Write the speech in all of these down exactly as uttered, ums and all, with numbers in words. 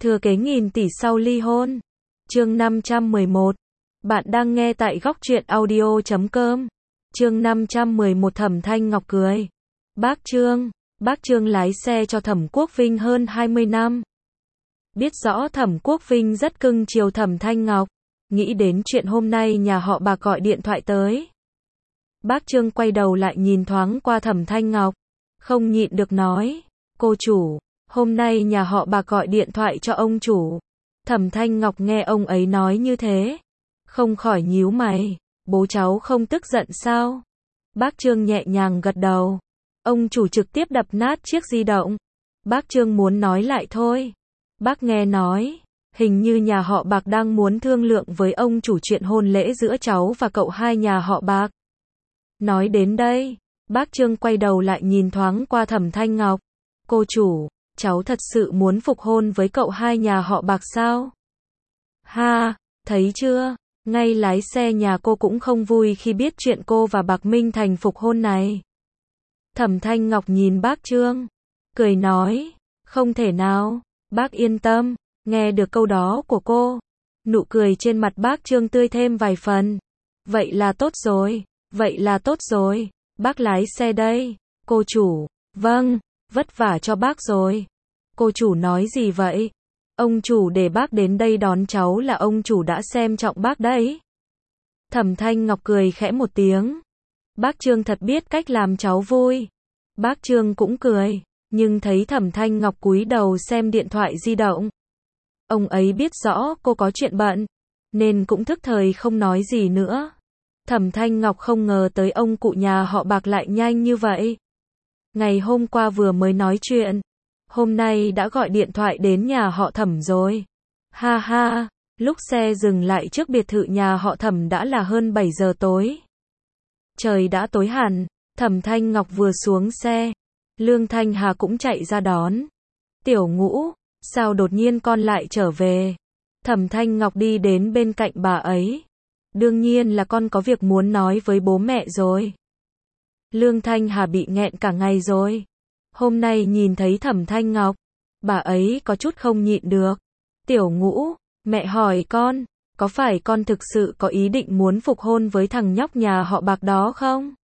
Thừa kế nghìn tỷ sau ly hôn. Chương năm trăm mười một. Bạn đang nghe tại góc truyện audio chấm com. Chương năm trăm mười một Thẩm Thanh Ngọc cười. Bác Trương, bác Trương lái xe cho Thẩm Quốc Vinh hơn hai mươi năm. Biết rõ Thẩm Quốc Vinh rất cưng chiều Thẩm Thanh Ngọc, nghĩ đến chuyện hôm nay nhà họ Bạc gọi điện thoại tới. Bác Trương quay đầu lại nhìn thoáng qua Thẩm Thanh Ngọc, không nhịn được nói, cô chủ, hôm nay nhà họ Bạc gọi điện thoại cho ông chủ. Thẩm Thanh Ngọc nghe ông ấy nói như thế, không khỏi nhíu mày, bố cháu không tức giận sao? Bác Trương nhẹ nhàng gật đầu. Ông chủ trực tiếp đập nát chiếc di động. Bác Trương muốn nói lại thôi. Bác nghe nói, hình như nhà họ Bạc đang muốn thương lượng với ông chủ chuyện hôn lễ giữa cháu và cậu hai nhà họ Bạc. Nói đến đây, bác Trương quay đầu lại nhìn thoáng qua Thẩm Thanh Ngọc. Cô chủ, cháu thật sự muốn phục hôn với cậu hai nhà họ Bạc sao? Ha, thấy chưa? Ngay lái xe nhà cô cũng không vui khi biết chuyện cô và Bạc Minh Thành phục hôn này. Thẩm Thanh Ngọc nhìn bác Trương, cười nói, không thể nào, bác yên tâm. Nghe được câu đó của cô, nụ cười trên mặt bác Trương tươi thêm vài phần. Vậy là tốt rồi, vậy là tốt rồi, bác lái xe đây. Cô chủ, vâng, vất vả cho bác rồi. Cô chủ nói gì vậy? Ông chủ để bác đến đây đón cháu là ông chủ đã xem trọng bác đấy. Thẩm Thanh Ngọc cười khẽ một tiếng. Bác Trương thật biết cách làm cháu vui. Bác Trương cũng cười, nhưng thấy Thẩm Thanh Ngọc cúi đầu xem điện thoại di động. Ông ấy biết rõ cô có chuyện bận, nên cũng thức thời không nói gì nữa. Thẩm Thanh Ngọc không ngờ tới ông cụ nhà họ Bạc lại nhanh như vậy. Ngày hôm qua vừa mới nói chuyện, hôm nay đã gọi điện thoại đến nhà họ Thẩm rồi. Ha ha, lúc xe dừng lại trước biệt thự nhà họ Thẩm đã là hơn bảy giờ tối. Trời đã tối hẳn, Thẩm Thanh Ngọc vừa xuống xe, Lương Thanh Hà cũng chạy ra đón. Tiểu Ngũ, sao đột nhiên con lại trở về? Thẩm Thanh Ngọc đi đến bên cạnh bà ấy. Đương nhiên là con có việc muốn nói với bố mẹ rồi. Lương Thanh Hà bị nghẹn cả ngày rồi. Hôm nay nhìn thấy Thẩm Thanh Ngọc, bà ấy có chút không nhịn được. Tiểu Ngũ, mẹ hỏi con, có phải con thực sự có ý định muốn phục hôn với thằng nhóc nhà họ Bạc đó không?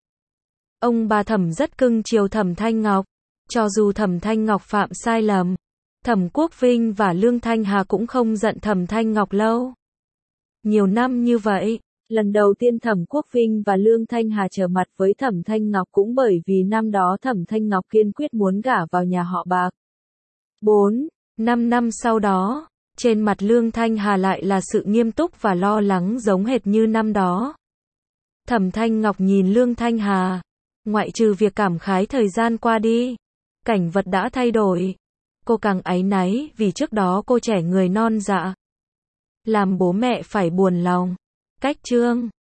Ông bà Thẩm rất cưng chiều Thẩm Thanh Ngọc. Cho dù Thẩm Thanh Ngọc phạm sai lầm, Thẩm Quốc Vinh và Lương Thanh Hà cũng không giận Thẩm Thanh Ngọc lâu. Nhiều năm như vậy, lần đầu tiên Thẩm Quốc Vinh và Lương Thanh Hà trở mặt với Thẩm Thanh Ngọc cũng bởi vì năm đó Thẩm Thanh Ngọc kiên quyết muốn gả vào nhà họ Bạc. bốn, năm năm sau đó, trên mặt Lương Thanh Hà lại là sự nghiêm túc và lo lắng giống hệt như năm đó. Thẩm Thanh Ngọc nhìn Lương Thanh Hà, ngoại trừ việc cảm khái thời gian qua đi, cảnh vật đã thay đổi. Cô càng áy náy vì trước đó cô trẻ người non dạ, làm bố mẹ phải buồn lòng. Cách Trương